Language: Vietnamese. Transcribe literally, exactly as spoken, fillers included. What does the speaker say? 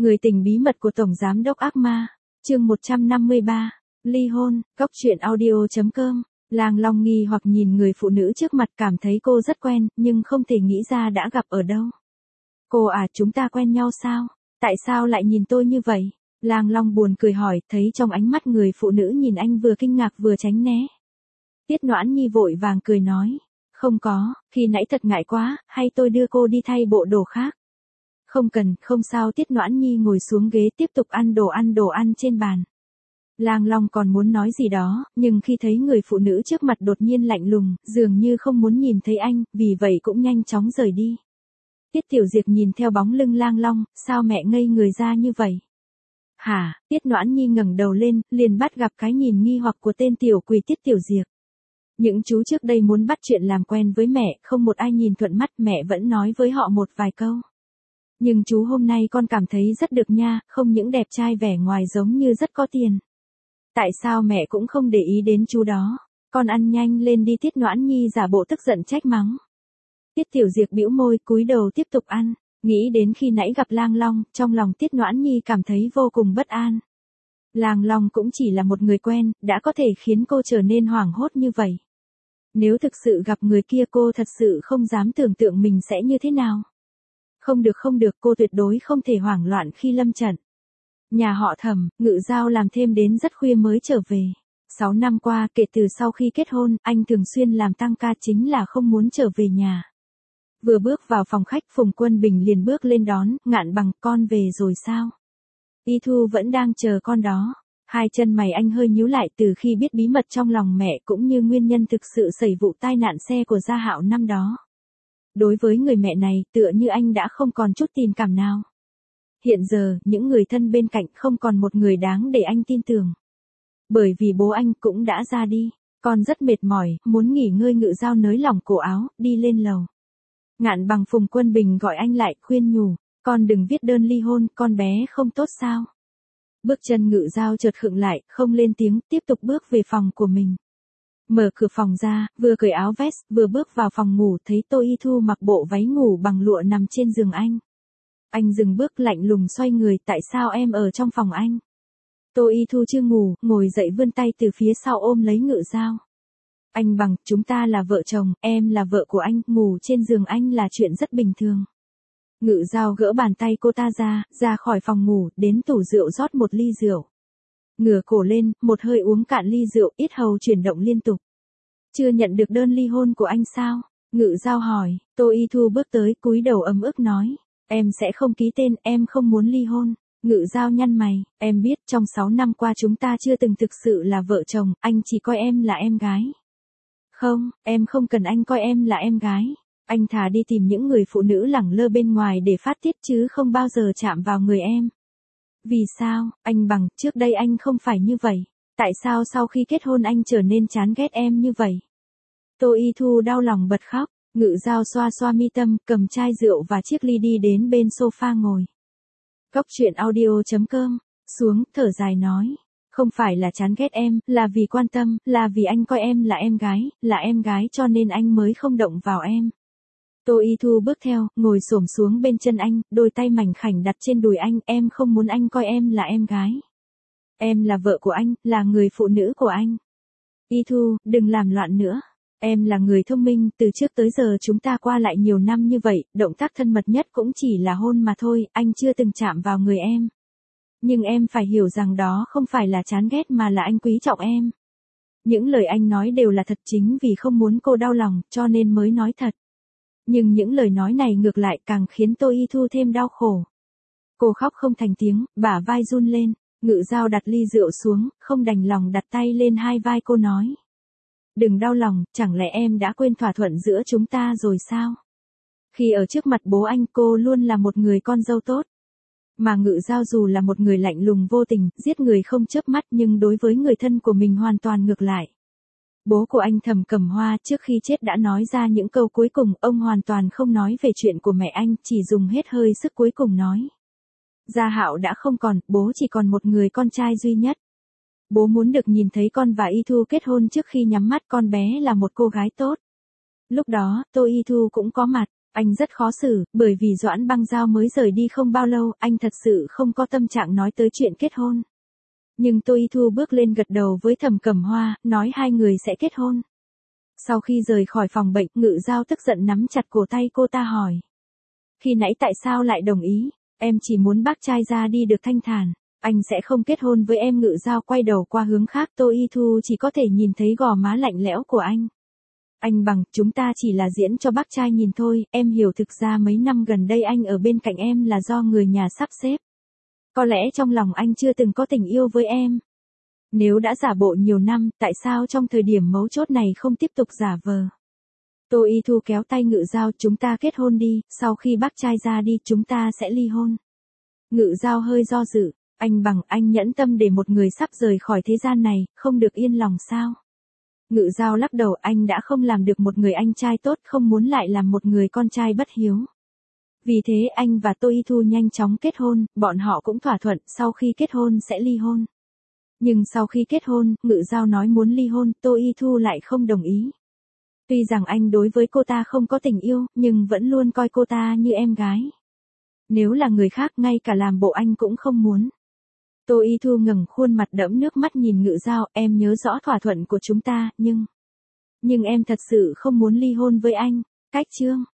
Người tình bí mật của Tổng Giám đốc ác ma, chương một trăm năm mươi ba, ly hôn, cóc truyện audio.com. Lang Long nghi hoặc nhìn người phụ nữ trước mặt, cảm thấy cô rất quen, nhưng không thể nghĩ ra đã gặp ở đâu. Cô à, chúng ta quen nhau sao? Tại sao lại nhìn tôi như vậy? Lang Long buồn cười hỏi, thấy trong ánh mắt người phụ nữ nhìn anh vừa kinh ngạc vừa tránh né. Tiết Noãn Nhi vội vàng cười nói, không có, khi nãy thật ngại quá, hay tôi đưa cô đi thay bộ đồ khác? Không cần, không sao. Tiết Noãn Nhi ngồi xuống ghế tiếp tục ăn đồ ăn đồ ăn trên bàn. Lang Long còn muốn nói gì đó, nhưng khi thấy người phụ nữ trước mặt đột nhiên lạnh lùng, dường như không muốn nhìn thấy anh, vì vậy cũng nhanh chóng rời đi. Tiết Tiểu Diệp nhìn theo bóng lưng Lang Long, sao mẹ ngây người ra như vậy? Hả? Tiết Noãn Nhi ngẩng đầu lên, liền bắt gặp cái nhìn nghi hoặc của tên tiểu quỷ Tiết Tiểu Diệp. Những chú trước đây muốn bắt chuyện làm quen với mẹ, không một ai nhìn thuận mắt, mẹ vẫn nói với họ một vài câu. Nhưng chú hôm nay con cảm thấy rất được nha, không những đẹp trai vẻ ngoài giống như rất có tiền. Tại sao mẹ cũng không để ý đến chú đó? Con ăn nhanh lên đi. Tiết Noãn Nhi giả bộ tức giận trách mắng. Tiết Tiểu Diệp bĩu môi, cúi đầu tiếp tục ăn, nghĩ đến khi nãy gặp Lang Long, trong lòng Tiết Noãn Nhi cảm thấy vô cùng bất an. Lang Long cũng chỉ là một người quen, đã có thể khiến cô trở nên hoảng hốt như vậy. Nếu thực sự gặp người kia, cô thật sự không dám tưởng tượng mình sẽ như thế nào. Không được không được, cô tuyệt đối không thể hoảng loạn khi lâm trận. Nhà họ Thẩm, Ngự Giao làm thêm đến rất khuya mới trở về. Sáu năm qua, kể từ sau khi kết hôn, anh thường xuyên làm tăng ca chính là không muốn trở về nhà. Vừa bước vào phòng khách, Phùng Quân Bình liền bước lên đón, Ngạn Bằng, con về rồi sao? Y Thu vẫn đang chờ con đó. Hai chân mày anh hơi nhíu lại, từ khi biết bí mật trong lòng mẹ cũng như nguyên nhân thực sự xảy vụ tai nạn xe của Gia Hạo năm đó. Đối với người mẹ này, tựa như anh đã không còn chút tình cảm nào. Hiện giờ, những người thân bên cạnh không còn một người đáng để anh tin tưởng. Bởi vì bố anh cũng đã ra đi, con rất mệt mỏi, muốn nghỉ ngơi. Ngự Giao nới lỏng cổ áo, đi lên lầu. Ngạn Bằng Phùng Quân Bình gọi anh lại, khuyên nhủ, con đừng viết đơn ly hôn, con bé không tốt sao? Bước chân Ngự Giao chợt khựng lại, không lên tiếng, tiếp tục bước về phòng của mình. Mở cửa phòng ra, vừa cởi áo vest, vừa bước vào phòng ngủ, thấy Tô Y Thu mặc bộ váy ngủ bằng lụa nằm trên giường anh. Anh dừng bước, lạnh lùng xoay người, tại sao em ở trong phòng anh? Tô Y Thu chưa ngủ, ngồi dậy vươn tay từ phía sau ôm lấy Ngự Giao. Anh Bằng, chúng ta là vợ chồng, em là vợ của anh, ngủ trên giường anh là chuyện rất bình thường. Ngự Giao gỡ bàn tay cô ta ra, ra khỏi phòng ngủ, đến tủ rượu rót một ly rượu. Ngửa cổ lên, một hơi uống cạn ly rượu, yết hầu chuyển động liên tục. Chưa nhận được đơn ly hôn của anh sao? Ngự Giao hỏi. Tô Y Thu bước tới, cúi đầu ấm ức nói, em sẽ không ký tên, em không muốn ly hôn. Ngự Giao nhăn mày, em biết trong sáu năm qua chúng ta chưa từng thực sự là vợ chồng, anh chỉ coi em là em gái. Không, em không cần anh coi em là em gái. Anh thà đi tìm những người phụ nữ lẳng lơ bên ngoài để phát tiết chứ không bao giờ chạm vào người em. Vì sao? Anh Bằng, trước đây anh không phải như vậy. Tại sao sau khi kết hôn anh trở nên chán ghét em như vậy? Tô Y Thu đau lòng bật khóc. Ngự Giao xoa xoa mi tâm, cầm chai rượu và chiếc ly đi đến bên sofa ngồi. Cóc truyện audio.com, xuống, thở dài nói. Không phải là chán ghét em, là vì quan tâm, là vì anh coi em là em gái, là em gái cho nên anh mới không động vào em. Tô Y Thu bước theo, ngồi xổm xuống bên chân anh, đôi tay mảnh khảnh đặt trên đùi anh, em không muốn anh coi em là em gái. Em là vợ của anh, là người phụ nữ của anh. Y Thu, đừng làm loạn nữa. Em là người thông minh, từ trước tới giờ chúng ta qua lại nhiều năm như vậy, động tác thân mật nhất cũng chỉ là hôn mà thôi, anh chưa từng chạm vào người em. Nhưng em phải hiểu rằng đó không phải là chán ghét mà là anh quý trọng em. Những lời anh nói đều là thật, chính vì không muốn cô đau lòng, cho nên mới nói thật. Nhưng những lời nói này ngược lại càng khiến Tô Y Thu thêm đau khổ. Cô khóc không thành tiếng, bả vai run lên. Ngự Giao đặt ly rượu xuống, không đành lòng đặt tay lên hai vai cô nói. Đừng đau lòng, chẳng lẽ em đã quên thỏa thuận giữa chúng ta rồi sao? Khi ở trước mặt bố anh, cô luôn là một người con dâu tốt. Mà Ngự Giao dù là một người lạnh lùng vô tình, giết người không chớp mắt, nhưng đối với người thân của mình hoàn toàn ngược lại. Bố của anh Thẩm Cẩm Hoa trước khi chết đã nói ra những câu cuối cùng, ông hoàn toàn không nói về chuyện của mẹ anh, chỉ dùng hết hơi sức cuối cùng nói. Gia Hạo đã không còn, bố chỉ còn một người con trai duy nhất. Bố muốn được nhìn thấy con và Y Thu kết hôn trước khi nhắm mắt, con bé là một cô gái tốt. Lúc đó, Tô Y Thu cũng có mặt. Anh rất khó xử, bởi vì Doãn Băng Giao mới rời đi không bao lâu, anh thật sự không có tâm trạng nói tới chuyện kết hôn. Nhưng Tô Y Thu bước lên gật đầu với Thẩm Cẩm Hoa, nói hai người sẽ kết hôn. Sau khi rời khỏi phòng bệnh, Ngự Giao tức giận nắm chặt cổ tay cô ta hỏi. Khi nãy tại sao lại đồng ý, em chỉ muốn bác trai ra đi được thanh thản, anh sẽ không kết hôn với em. Ngự Giao quay đầu qua hướng khác, Tô Y Thu chỉ có thể nhìn thấy gò má lạnh lẽo của anh. Anh Bằng, chúng ta chỉ là diễn cho bác trai nhìn thôi, em hiểu thực ra mấy năm gần đây anh ở bên cạnh em là do người nhà sắp xếp. Có lẽ trong lòng anh chưa từng có tình yêu với em. Nếu đã giả bộ nhiều năm, tại sao trong thời điểm mấu chốt này không tiếp tục giả vờ? Tô Y Thu kéo tay Ngự Giao, chúng ta kết hôn đi, sau khi bác trai ra đi chúng ta sẽ ly hôn. Ngự Giao hơi do dự, anh Bằng, anh nhẫn tâm để một người sắp rời khỏi thế gian này, không được yên lòng sao? Ngự Giao lắc đầu, anh đã không làm được một người anh trai tốt, không muốn lại làm một người con trai bất hiếu. Vì thế anh và Tô Y Thu nhanh chóng kết hôn, bọn họ cũng thỏa thuận sau khi kết hôn sẽ ly hôn. Nhưng sau khi kết hôn, Ngự Giao nói muốn ly hôn, Tô Y Thu lại không đồng ý. Tuy rằng anh đối với cô ta không có tình yêu, nhưng vẫn luôn coi cô ta như em gái. Nếu là người khác, ngay cả làm bộ anh cũng không muốn. Tô Y Thu ngẩng khuôn mặt đẫm nước mắt nhìn Ngự Giao, em nhớ rõ thỏa thuận của chúng ta, nhưng... Nhưng em thật sự không muốn ly hôn với anh. Cách chương